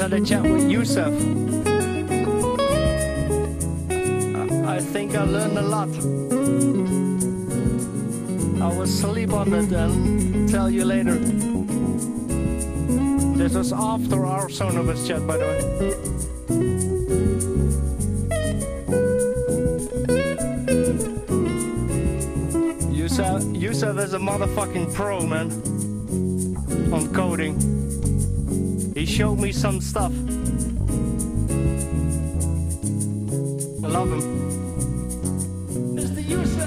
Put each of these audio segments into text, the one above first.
had a chat with Yusuf. I think I learned a lot. I will sleep on it and tell you later. This was after our Sonovus chat, by the way. Yusuf is a motherfucking pro, man, on coding. He showed me some stuff. I love him. Mr. Yusuf.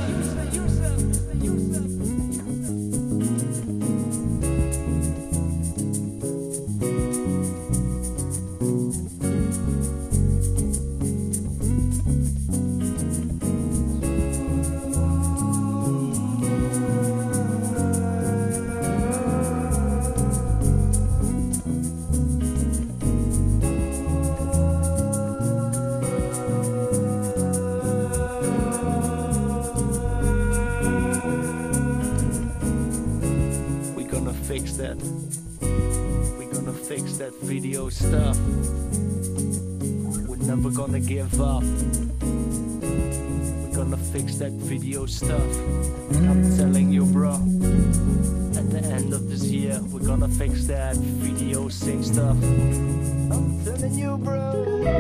We're gonna fix that video stuff. We're never gonna give up. We're gonna fix that video stuff. I'm telling you, bro. At the end of this year, we're gonna fix that video sing stuff. I'm telling you, bro.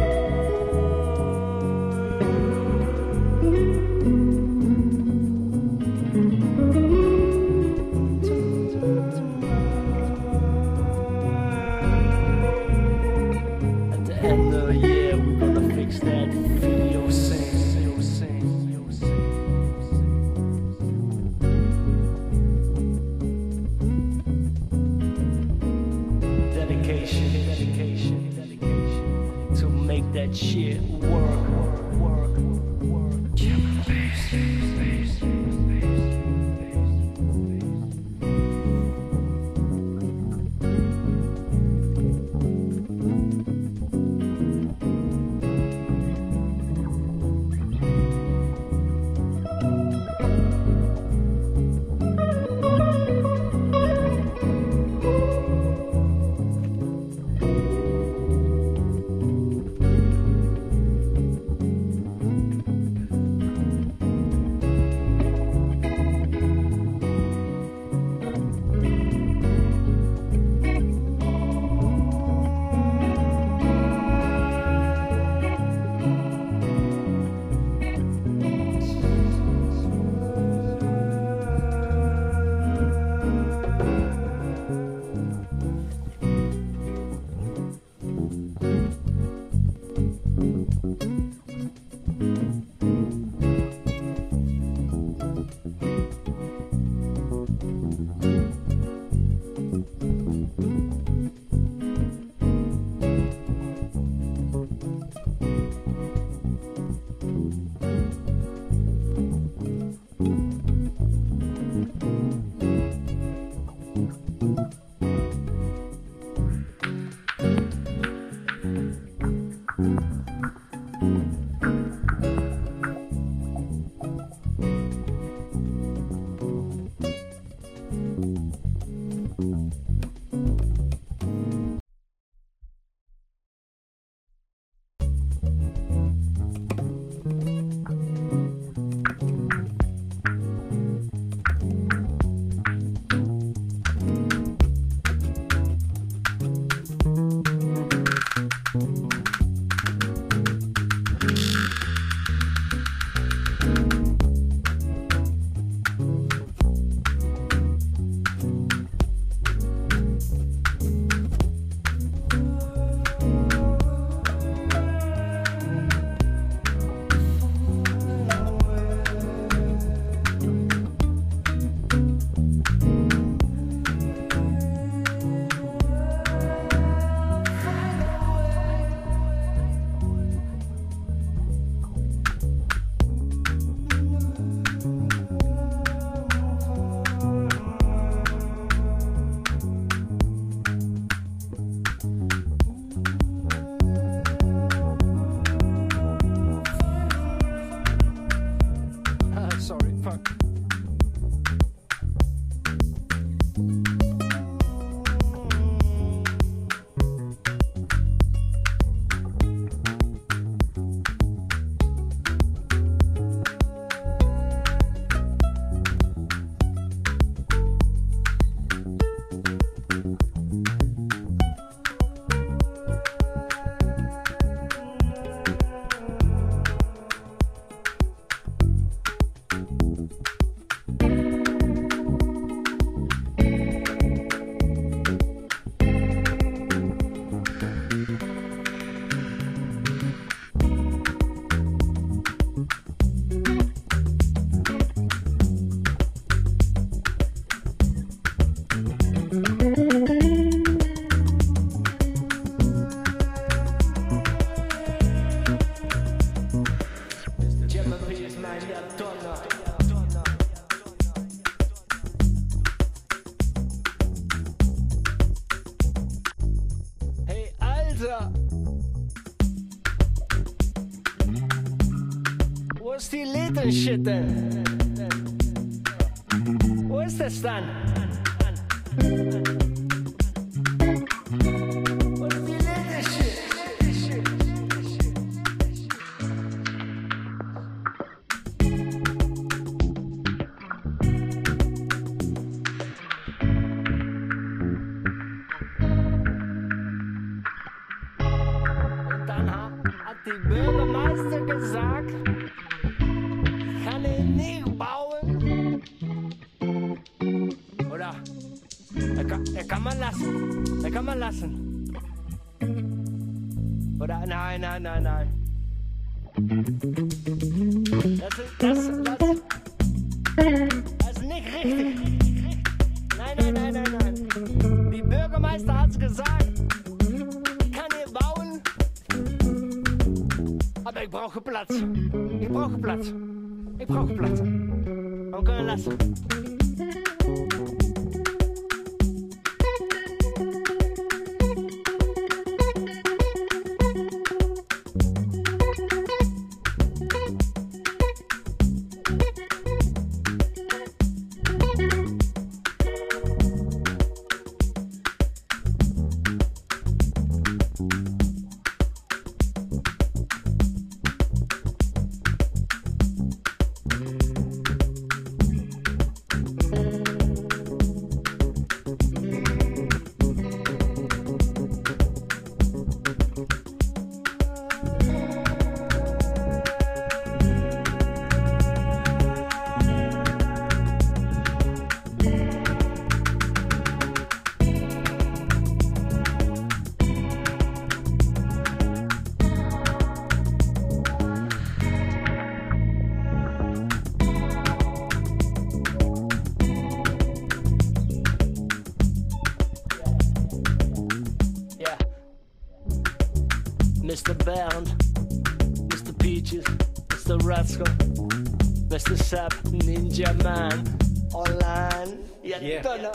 That shit work. Hey, Alter! Wo ist die Leder-Shit denn? Wo ist das dann? Wo ist die Leder-Shit? Und dann hat die Bürgermeister gesagt, ich kann ihn nicht bauen. Oder? Er kann man lassen. Er kann man lassen. Oder? Nein. Das ist nicht richtig. Nein. Die Bürgermeister hat's gesagt. Ich kann hier bauen. Aber ich brauche Platz. Warum können wir lassen? Mr. Bernd, Mr. Peaches, Mr. Rascal, Mr. Sap, Ninja Man, online, ja, Donner.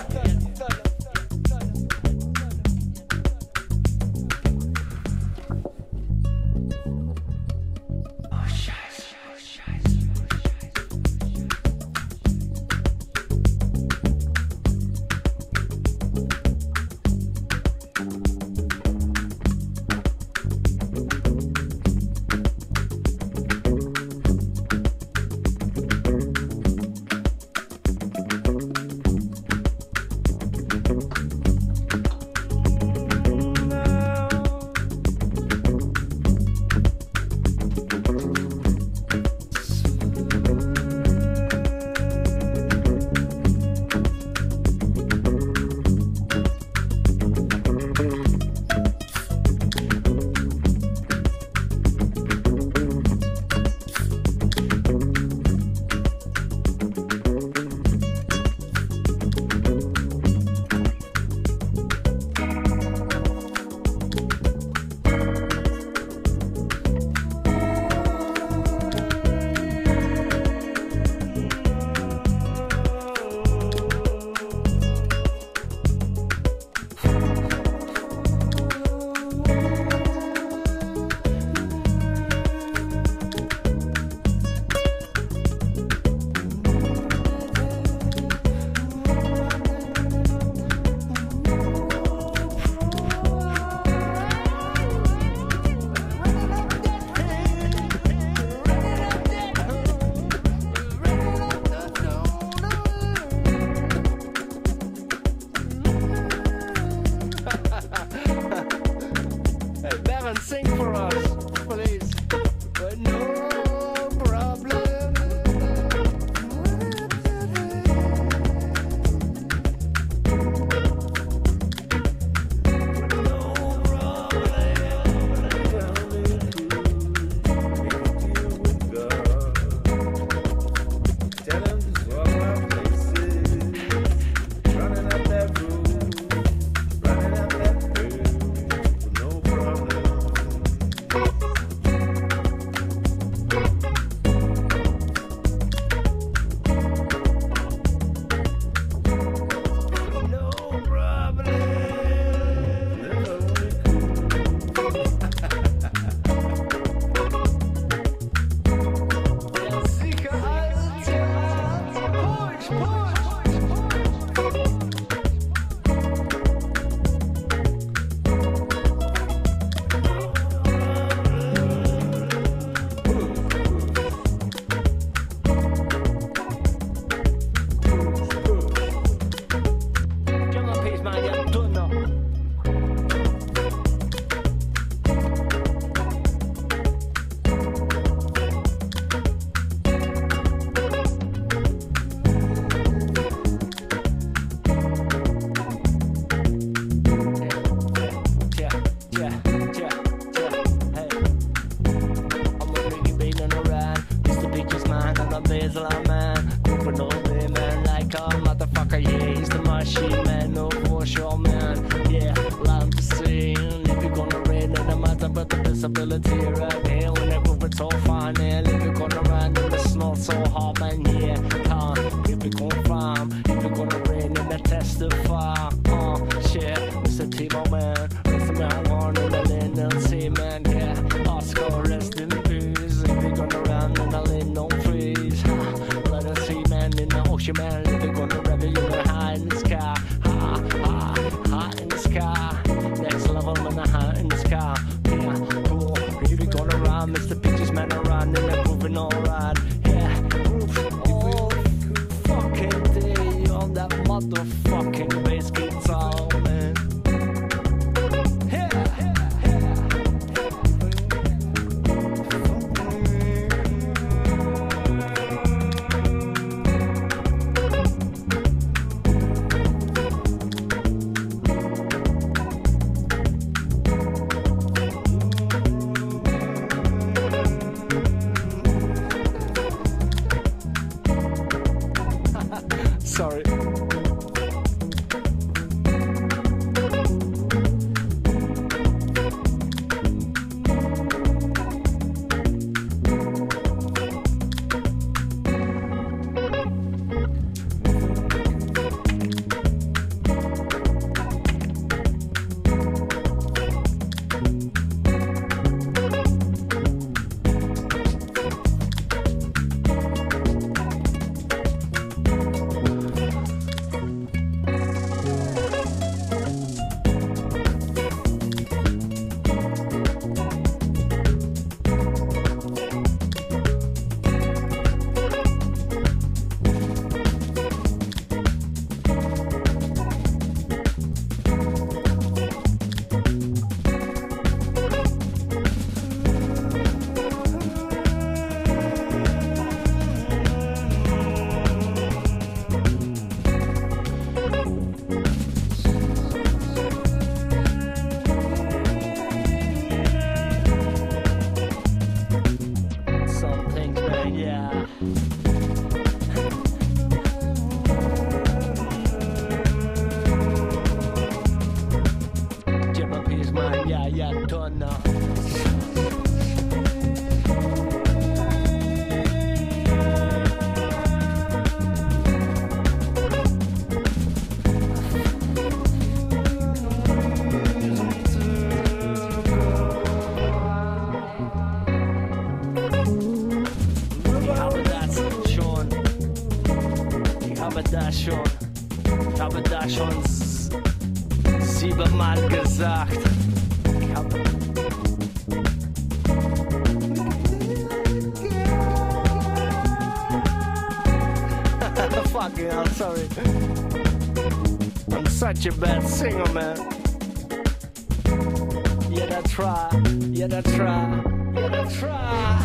Such a bad singer, man. Yeah, that's right. Yeah, that's right. Yeah, that's right.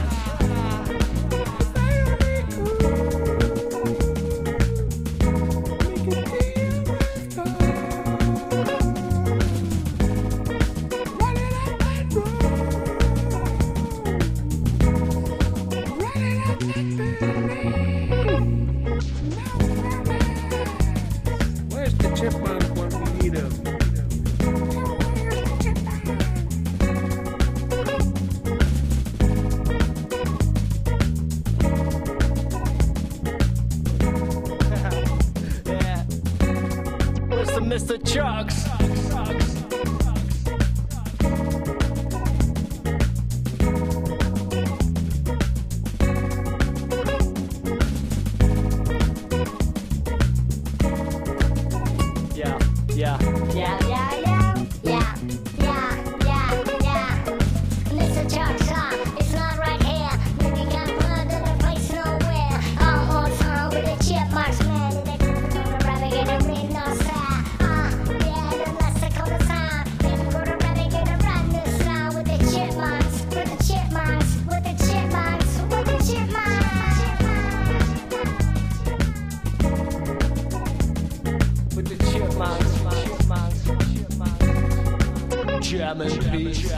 Mr. Chucks. German peace.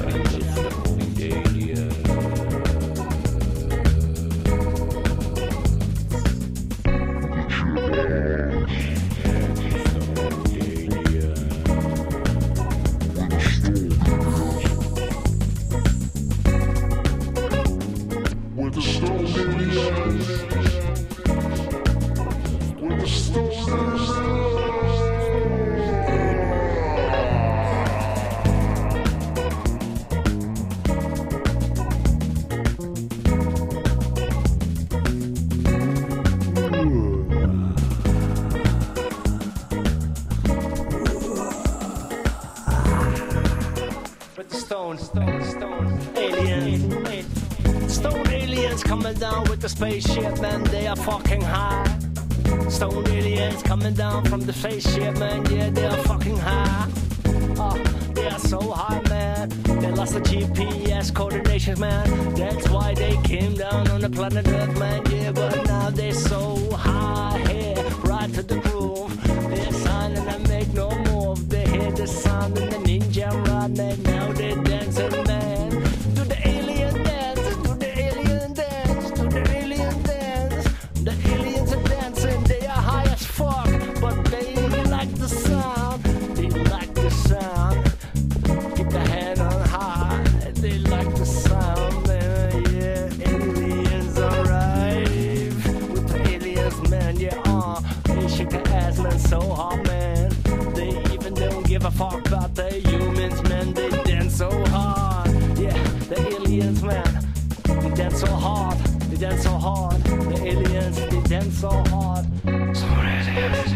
Stone aliens coming down with the spaceship, man, they are fucking high. Stone aliens coming down from the spaceship, man, yeah, they are fucking high. They are so high, man, they lost the GPS coordinations, man. That's why they came down on the planet Earth, man, yeah, but now they're so high here, right to the groove. They're signing and make no move. They hear the sound and the ninja run, and now they're dancing, man. Do the alien dance, do the alien dance, do the alien dance. The aliens are dancing, they are high as fuck, but they like the sound. They like the sound. Keep the hand on high. They like the sound, man. Yeah, aliens arrive with the aliens, man. Yeah, they shake their ass, man, so hard, man. They even don't give a fuck about the humans, man. They dance so hard. Yeah, the aliens, man. They dance so hard. They dance so hard. The aliens, they dance so hard. So aliens.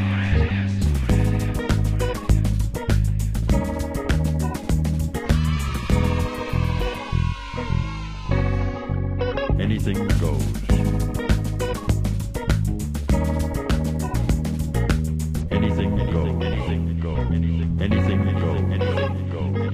Anything goes. Anything goes. Anything goes. Anything goes. Anything goes.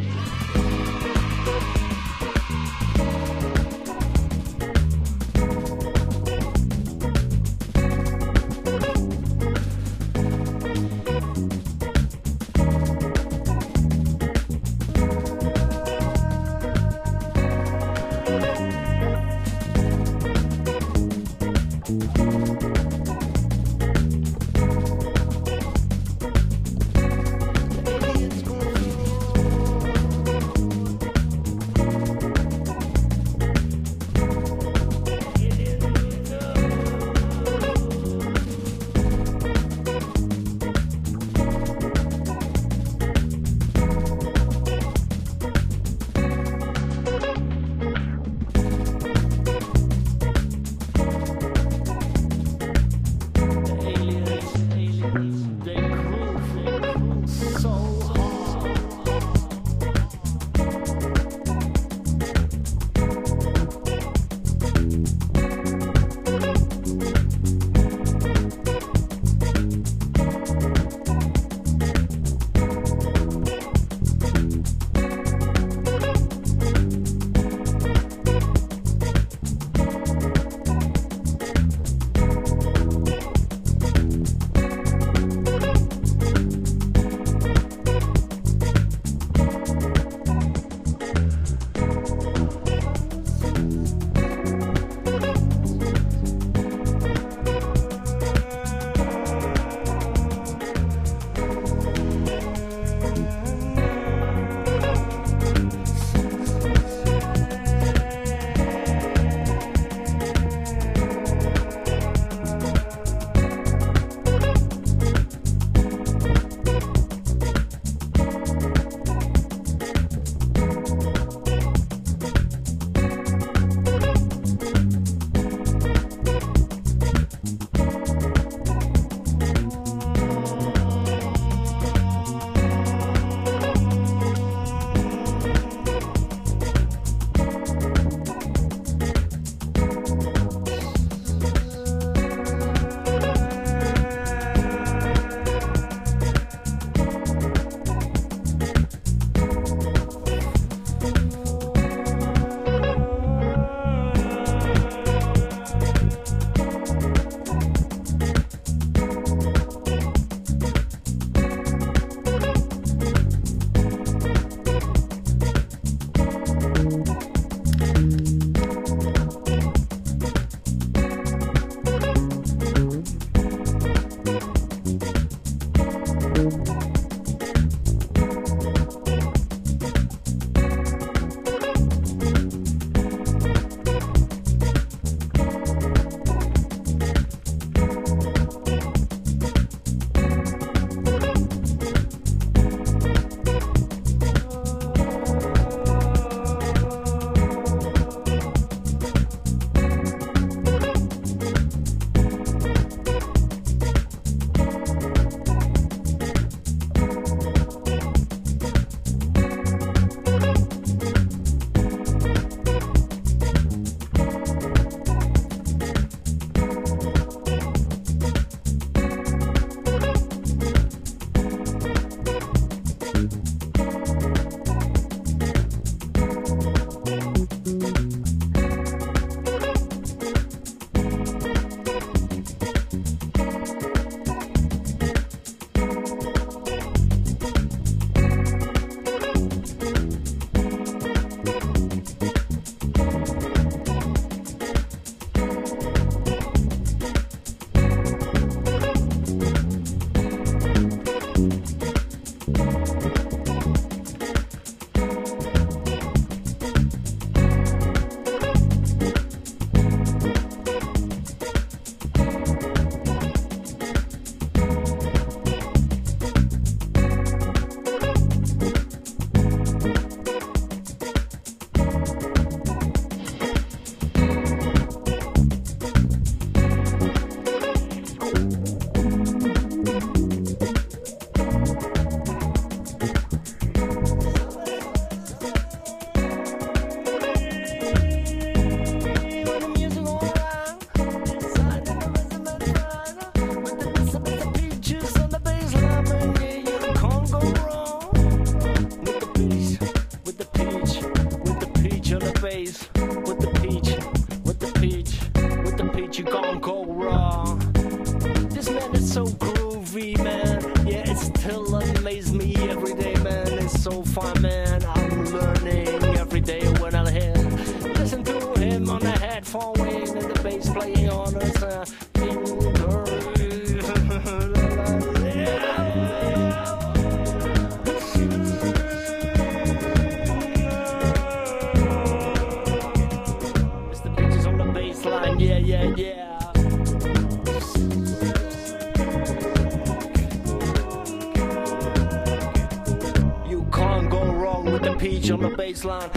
Peach on the baseline.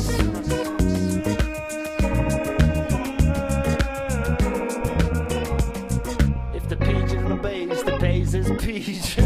If the peach is on the bass, the bass is peach.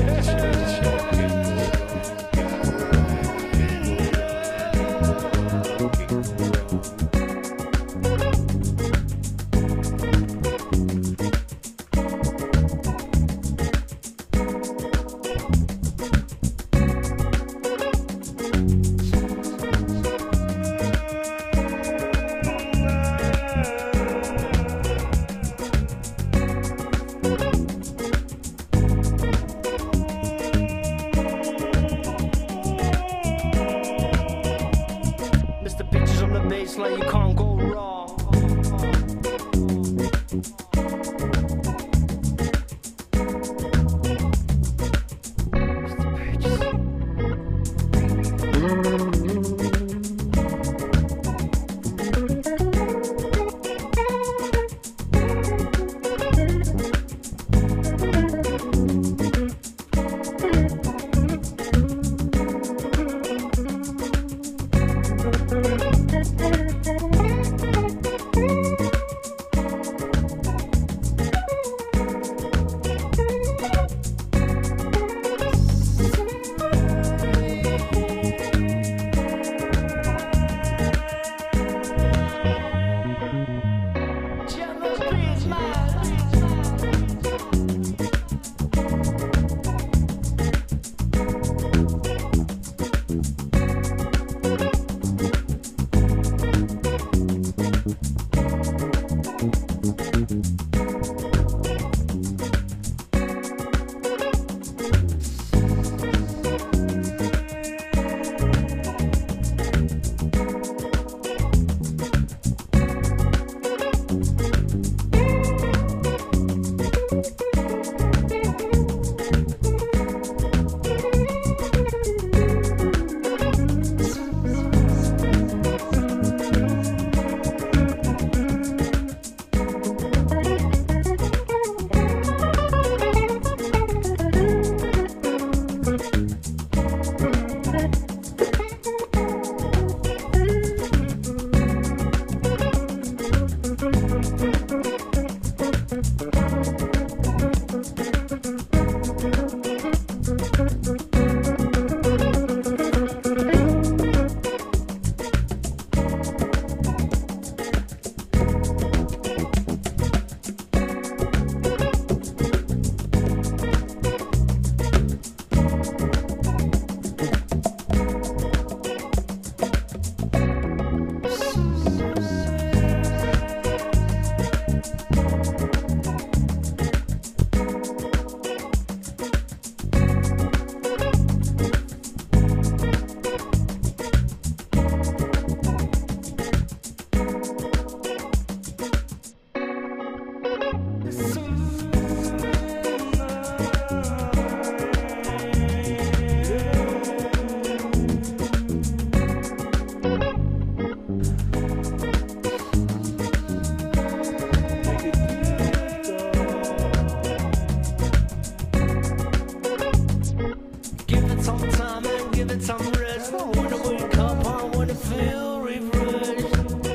some rest. I wanna wake up, I wanna feel refreshed.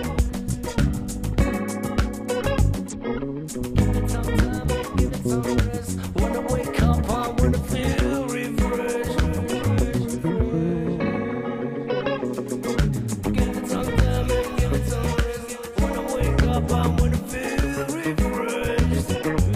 Give it some time and give it some rest. Wanna wake up, I wanna feel refreshed. Give it some time and give it some rest. Wanna wake up, I wanna feel refreshed.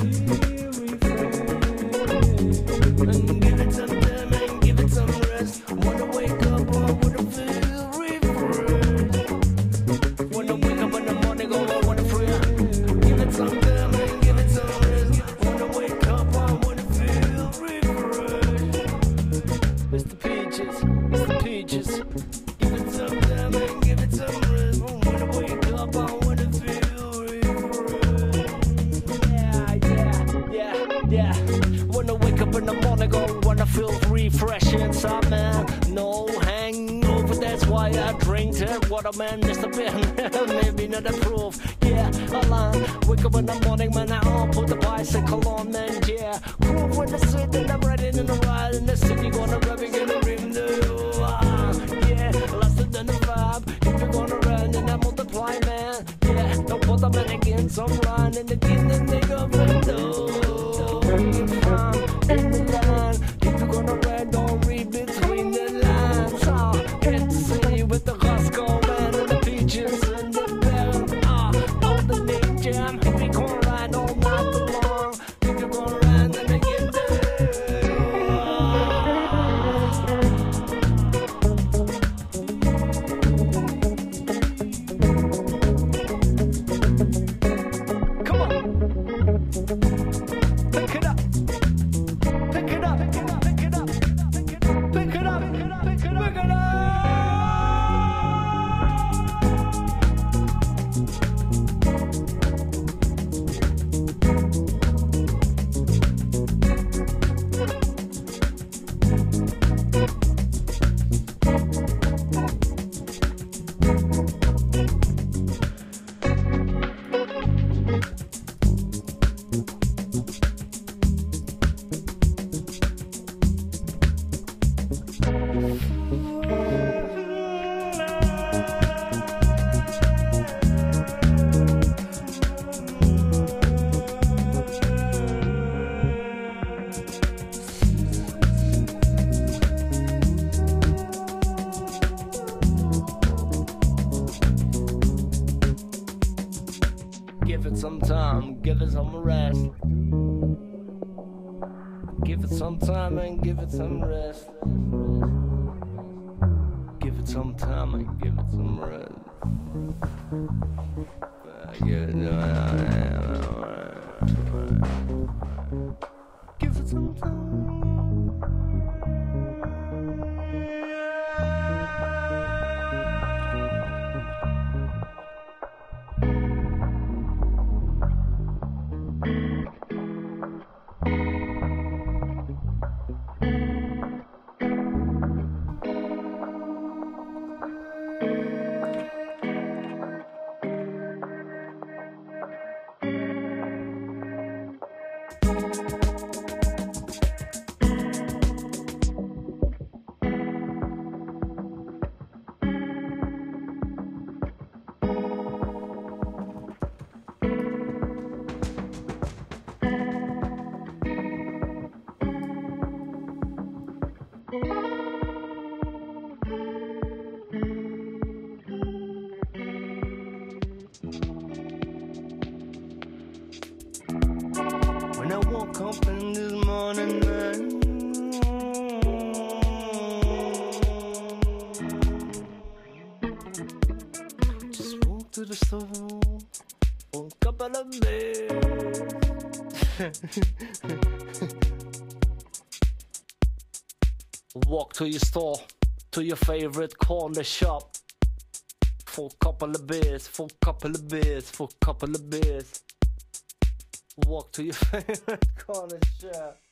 And give it some time and give it some rest. Wanna wake up, I wanna feel refreshed. Wanna wake up in the morning, oh, I wanna free. Give it some time and give it some rest. Wanna wake up, I wanna feel refreshed. Mr. Peaches, Mr. Peaches. Give it some time and give it some rest. Wanna wake up, I wanna feel refreshed. Yeah. Wanna wake up in the morning, oh, wanna feel refreshed inside, man. No hangover, that's why I drink that water, man. Mr. Ben, maybe not the proof. Yeah, alarm. Wake up in the morning, man. I'll put the bicycle on, man. Yeah, groove with the city, and I'm riding in the ride in the city, gonna rub it, gonna rim the yeah, lesser than the vibe. If you're gonna run, then I multiply, man. Yeah, don't put the man against some run and again, the nigga window. In the line, if you're gonna run, don't read between the lines. Can't see with the Roscoe, man, and the Peaches and the bell. All the name jam, if we gonna ride all night long. If you're gonna run, then I get Come on. Pick it up. Pick it up. Pick it up. Pick it up. Pick it up. Pick it up. Pick it up. Pick it up. Pick it up. Give it some time, give it some rest. Give it some time and give it some rest. Give it some time and give it some rest. Give it some time. When I woke up in this morning, man, just walked to the store, for a couple of beers. Walk to your store, to your favorite corner shop, for a couple of beers, for a couple of beers, for a couple of beers. Walk to your favorite corner shop.